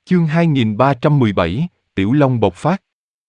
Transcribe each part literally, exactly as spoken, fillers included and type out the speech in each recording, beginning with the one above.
Chương hai nghìn ba trăm mười bảy, Tiểu Long bộc phát.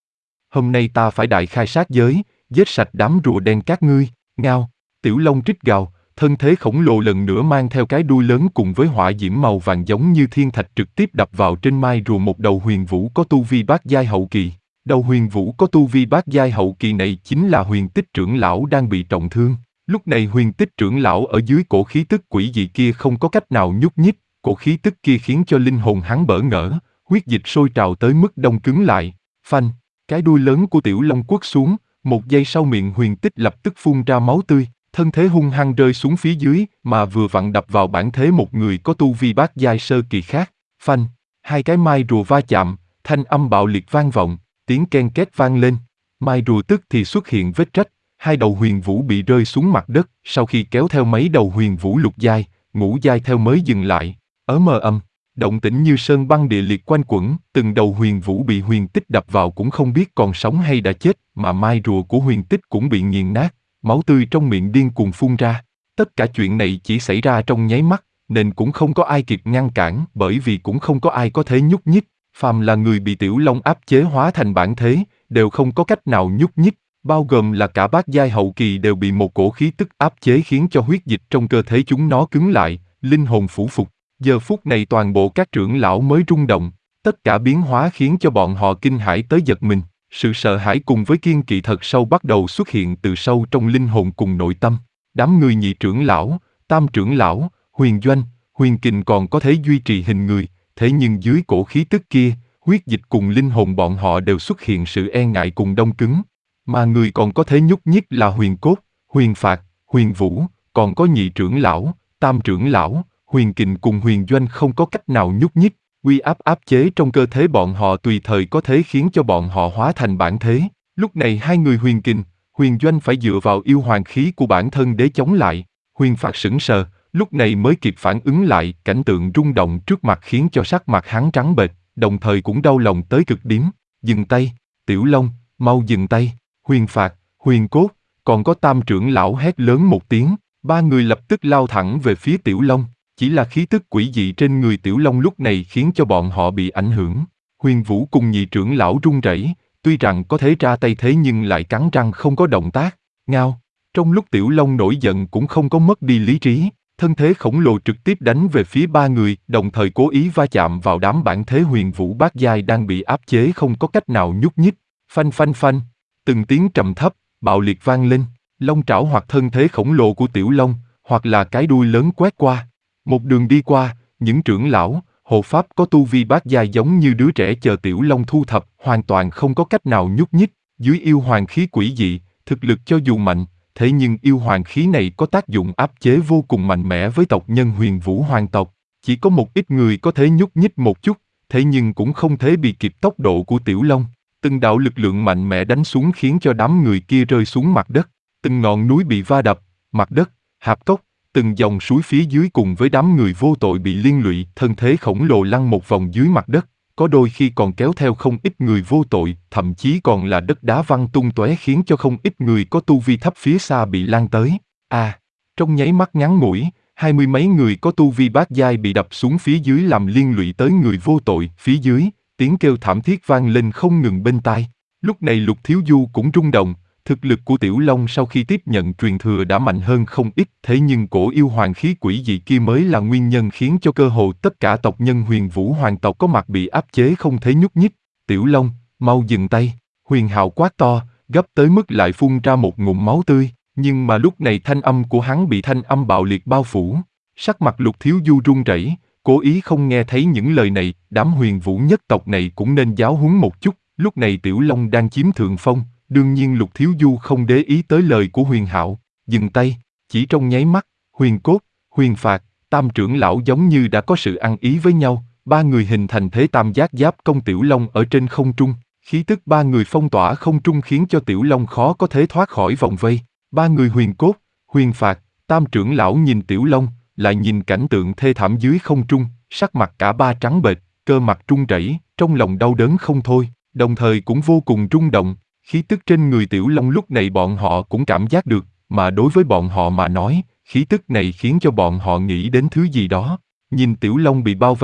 Hôm nay ta phải đại khai sát giới, giết sạch đám rùa đen các ngươi, ngao. Tiểu Long rít gào, thân thế khổng lồ lần nữa mang theo cái đuôi lớn cùng với hỏa diễm màu vàng giống như thiên thạch trực tiếp đập vào trên mai rùa một đầu huyền vũ có tu vi bát giai hậu kỳ. Đầu huyền vũ có tu vi bát giai hậu kỳ này chính là huyền tích trưởng lão đang bị trọng thương. Lúc này huyền tích trưởng lão ở dưới cổ khí tức quỷ dị kia không có cách nào nhúc nhích, cổ khí tức kia khiến cho linh hồn hắn bỡ ngỡ, huyết dịch sôi trào tới mức đông cứng lại. Phanh, cái đuôi lớn của Tiểu Long quất xuống, một giây sau miệng huyền tích lập tức phun ra máu tươi, thân thế hung hăng rơi xuống phía dưới, mà vừa vặn đập vào bản thể một người có tu vi bát giai sơ kỳ khác. Phanh, hai cái mai rùa va chạm, thanh âm bạo liệt vang vọng, tiếng ken két vang lên. Mai rùa tức thì xuất hiện vết rách, hai đầu huyền vũ bị rơi xuống mặt đất, sau khi kéo theo mấy đầu huyền vũ lục giai, ngũ giai theo mới dừng lại. Ở mờ âm, động tĩnh như sơn băng địa liệt quanh quẩn, từng đầu huyền vũ bị huyền tích đập vào cũng không biết còn sống hay đã chết, mà mai rùa của huyền tích cũng bị nghiền nát, máu tươi trong miệng điên cuồng phun ra. Tất cả chuyện này chỉ xảy ra trong nháy mắt, nên cũng không có ai kịp ngăn cản, bởi vì cũng không có ai có thể nhúc nhích. Phàm là người bị Tiểu Long áp chế hóa thành bản thế, đều không có cách nào nhúc nhích, bao gồm là cả bát giai hậu kỳ đều bị một cổ khí tức áp chế khiến cho huyết dịch trong cơ thể chúng nó cứng lại, linh hồn phủ phục. Giờ phút này toàn bộ các trưởng lão mới rung động, tất cả biến hóa khiến cho bọn họ kinh hãi tới giật mình, sự sợ hãi cùng với kiêng kỵ thật sâu bắt đầu xuất hiện từ sâu trong linh hồn cùng nội tâm. Đám người nhị trưởng lão, tam trưởng lão, huyền doanh, huyền kình còn có thể duy trì hình người, thế nhưng dưới cổ khí tức kia, huyết dịch cùng linh hồn bọn họ đều xuất hiện sự e ngại cùng đông cứng. Mà người còn có thể nhúc nhích là huyền cốt, huyền phạt, huyền vũ, còn có nhị trưởng lão, tam trưởng lão, huyền kình cùng huyền doanh không có cách nào nhúc nhích, uy áp áp chế trong cơ thể bọn họ tùy thời có thể khiến cho bọn họ hóa thành bản thế. Lúc này hai người huyền kình, huyền doanh phải dựa vào yêu hoàng khí của bản thân để chống lại. Huyền phạt sững sờ, lúc này mới kịp phản ứng lại, cảnh tượng rung động trước mặt khiến cho sắc mặt hắn trắng bệch, đồng thời cũng đau lòng tới cực điểm. Dừng tay, Tiểu Long, mau dừng tay. Huyền phạt, huyền cốt, còn có tam trưởng lão hét lớn một tiếng, ba người lập tức lao thẳng về phía Tiểu Long. Chỉ là khí tức quỷ dị trên người Tiểu Long lúc này khiến cho bọn họ bị ảnh hưởng. Huyền Vũ cùng nhị trưởng lão run rẩy, tuy rằng có thể ra tay thế nhưng lại cắn răng không có động tác. Ngao, trong lúc Tiểu Long nổi giận cũng không có mất đi lý trí, thân thế khổng lồ trực tiếp đánh về phía ba người, đồng thời cố ý va chạm vào đám bản thế huyền vũ bát giai đang bị áp chế không có cách nào nhúc nhích. Phanh phanh phanh, từng tiếng trầm thấp, bạo liệt vang lên, long trảo hoặc thân thế khổng lồ của Tiểu Long, hoặc là cái đuôi lớn quét qua. Một đường đi qua, những trưởng lão, hộ pháp có tu vi bát giai giống như đứa trẻ chờ Tiểu Long thu thập, hoàn toàn không có cách nào nhúc nhích. Dưới yêu hoàng khí quỷ dị, thực lực cho dù mạnh, thế nhưng yêu hoàng khí này có tác dụng áp chế vô cùng mạnh mẽ với tộc nhân huyền vũ hoàng tộc. Chỉ có một ít người có thể nhúc nhích một chút, thế nhưng cũng không thể bị kịp tốc độ của Tiểu Long. Từng đạo lực lượng mạnh mẽ đánh xuống khiến cho đám người kia rơi xuống mặt đất. Từng ngọn núi bị va đập, mặt đất, hạp cốc, từng dòng suối phía dưới cùng với đám người vô tội bị liên lụy, thân thế khổng lồ lăn một vòng dưới mặt đất, có đôi khi còn kéo theo không ít người vô tội, thậm chí còn là đất đá văng tung tóe khiến cho không ít người có tu vi thấp phía xa bị lan tới. À, trong nháy mắt ngắn ngủi, hai mươi mấy người có tu vi bát giai bị đập xuống phía dưới làm liên lụy tới người vô tội, phía dưới, tiếng kêu thảm thiết vang lên không ngừng bên tai. Lúc này Lục Thiếu Du cũng rung động. Thực lực của Tiểu Long sau khi tiếp nhận truyền thừa đã mạnh hơn không ít, thế nhưng cổ yêu hoàng khí quỷ dị kia mới là nguyên nhân khiến cho cơ hồ tất cả tộc nhân huyền vũ hoàng tộc có mặt bị áp chế không thể nhúc nhích. Tiểu Long, mau dừng tay, Huyền Hạo quát to, gấp tới mức lại phun ra một ngụm máu tươi, nhưng mà lúc này thanh âm của hắn bị thanh âm bạo liệt bao phủ. Sắc mặt Lục Thiếu Du run rẩy, cố ý không nghe thấy những lời này, đám huyền vũ nhất tộc này cũng nên giáo huấn một chút, lúc này Tiểu Long đang chiếm thượng phong. Đương nhiên Lục Thiếu Du không để ý tới lời của Huyền Hạo, dừng tay, chỉ trong nháy mắt, Huyền Cốt, Huyền Phạt, tam trưởng lão giống như đã có sự ăn ý với nhau, ba người hình thành thế tam giác giáp công Tiểu Long ở trên không trung, khí tức ba người phong tỏa không trung khiến cho Tiểu Long khó có thể thoát khỏi vòng vây. Ba người Huyền Cốt, Huyền Phạt, tam trưởng lão nhìn Tiểu Long, lại nhìn cảnh tượng thê thảm dưới không trung, sắc mặt cả ba trắng bệch, cơ mặt run rẩy, trong lòng đau đớn không thôi, đồng thời cũng vô cùng rung động. Khí tức trên người Tiểu Long lúc này bọn họ cũng cảm giác được, mà đối với bọn họ mà nói, khí tức này khiến cho bọn họ nghĩ đến thứ gì đó. Nhìn Tiểu Long bị bao vây,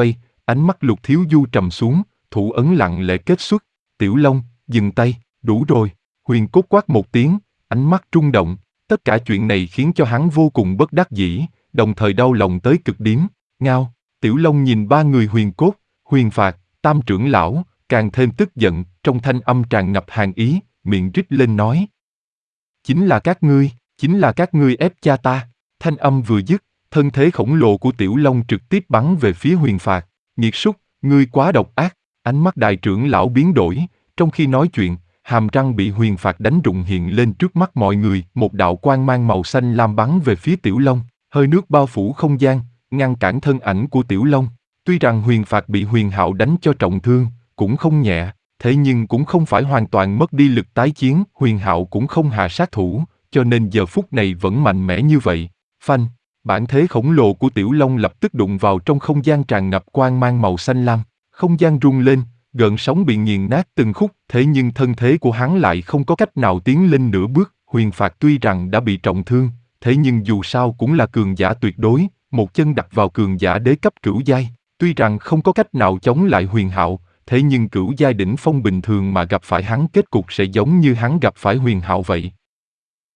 Ánh mắt Lục Thiếu Du trầm xuống, thủ ấn lặng lẽ kết xuất. Tiểu Long, dừng tay, đủ rồi. Huyền Cốt quát một tiếng, ánh mắt trung động. Tất cả chuyện này khiến cho hắn vô cùng bất đắc dĩ, đồng thời đau lòng tới cực điểm. Ngao, Tiểu Long nhìn ba người Huyền Cốt, Huyền Phạt, Tam trưởng lão, càng thêm tức giận, trong thanh âm tràn ngập hàn ý, miệng rít lên nói. Chính là các ngươi, chính là các ngươi ép cha ta. Thanh âm vừa dứt, thân thế khổng lồ của Tiểu Long trực tiếp bắn về phía Huyền Phạt. Nghiệt súc, ngươi quá độc ác. Ánh mắt đại trưởng lão biến đổi, trong khi nói chuyện, hàm răng bị Huyền Phạt đánh rụng hiện lên trước mắt mọi người, một đạo quang mang màu xanh lam bắn về phía Tiểu Long, hơi nước bao phủ không gian, ngăn cản thân ảnh của Tiểu Long. Tuy rằng Huyền Phạt bị Huyền Hạo đánh cho trọng thương, cũng không nhẹ, thế nhưng cũng không phải hoàn toàn mất đi lực tái chiến, Huyền Hạo cũng không hạ sát thủ, cho nên giờ phút này vẫn mạnh mẽ như vậy. Phanh, bản thế khổng lồ của Tiểu Long lập tức đụng vào trong không gian tràn ngập quang mang màu xanh lam, không gian rung lên, gợn sóng bị nghiền nát từng khúc, thế nhưng thân thế của hắn lại không có cách nào tiến lên nửa bước. Huyền Phạt tuy rằng đã bị trọng thương, thế nhưng dù sao cũng là cường giả tuyệt đối, một chân đặt vào cường giả đế cấp cửu giai, tuy rằng không có cách nào chống lại Huyền Hạo, thế nhưng cửu giai đỉnh phong bình thường mà gặp phải hắn kết cục sẽ giống như hắn gặp phải Huyền Hạo vậy.